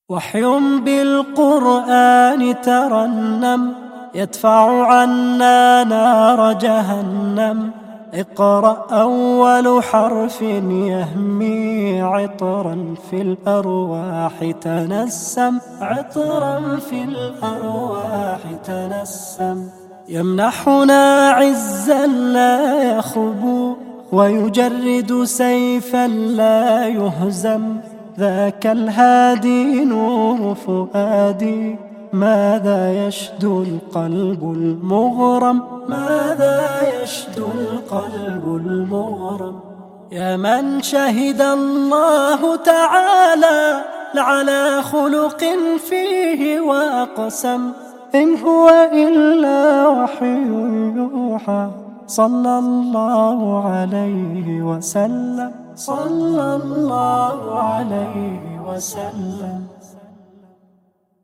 وحي بالقرآن ترنم يدفع عنا نار جهنم. اقرأ أول حرف يهمي عطرا في الأرواح تنسم، عطرا في الأرواح تنسم. يمنحنا عزا لا يخبو ويجرد سيفا لا يهزم. ذاك الهادي نور فؤادي، ماذا يشدو القلب المغرم، ماذا يشدو القلب المغرم. يا من شهد الله تعالى لعلى خلق فيه وأقسم، إن هو إلا وحي يوحى صلى الله عليه وسلم، صلى الله عليه وسلم.